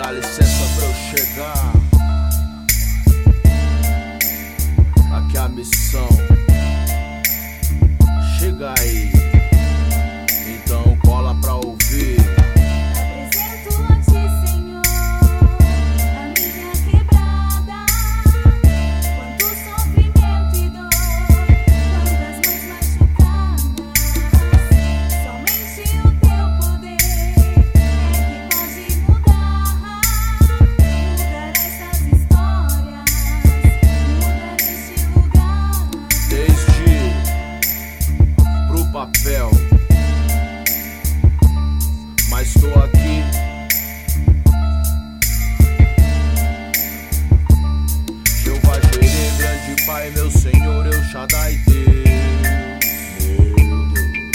Dá licença pra eu chegar. Aqui é a missão. Chega aí, então cola pra ouvir. Apresento-te, Senhor, a minha quebrada. Quanto sofrimento e dor, quantas mães machucadas. Somente o teu poder é que pode mudar essas histórias, mudar este lugar. Desde pro papel, mas tô aqui. Jeová Jireh, grande Pai, meu Senhor, El Shaddai, Deus, meu Deus,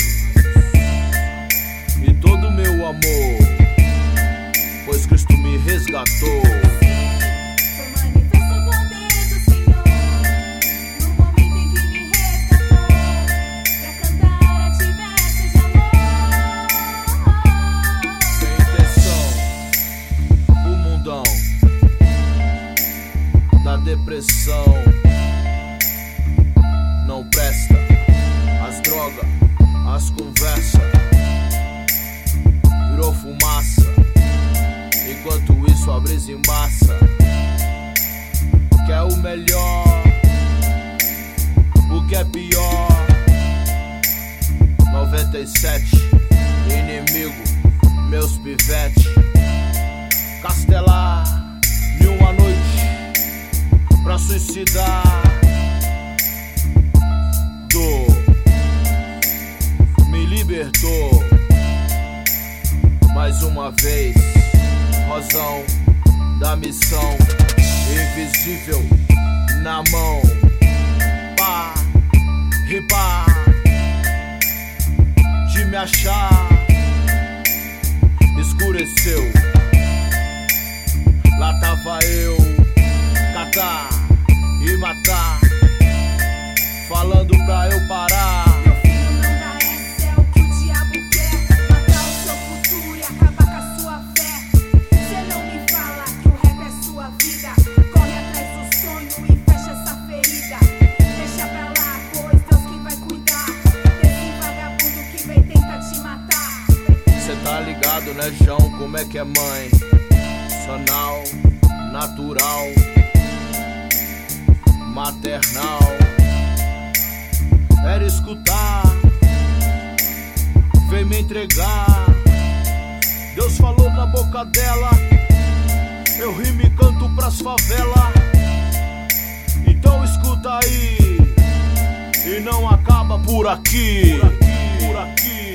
e todo meu amor, pois Cristo me resgatou. Foi manifesto o poder do Senhor no momento em que me resgatou, pra cantar a ti versos de amor. Sem intenção, o mundão da depressão não presta. As drogas, as conversas virou fumaça. Enquanto isso a brisa embaça. Quer o melhor, o que é pior. 97, inimigo, meus pivete. Castelar em uma noite pra suicidar. Dor me libertou. Mais uma vez, rosão da missão, invisível na mão. Pá, ripá, de me achar. Escureceu, lá tava eu, catar e matar, falando pra eu parar. Meu filho, não dá essa, é o que o diabo quer. Matar o seu futuro e acabar com a sua fé. Cê não me fala que o rap é sua vida. Corre atrás do sonho e fecha essa ferida. Deixa pra lá, pois Deus quem vai cuidar desse vagabundo que vem tentar te matar. Cê tá ligado, né, João? Como é que é, mãe? Sanal, natural, maternal. Era escutar, veio me entregar. Deus falou na boca dela, eu rimo e canto pras favelas. Então escuta aí, e não acaba por aqui. Por aqui.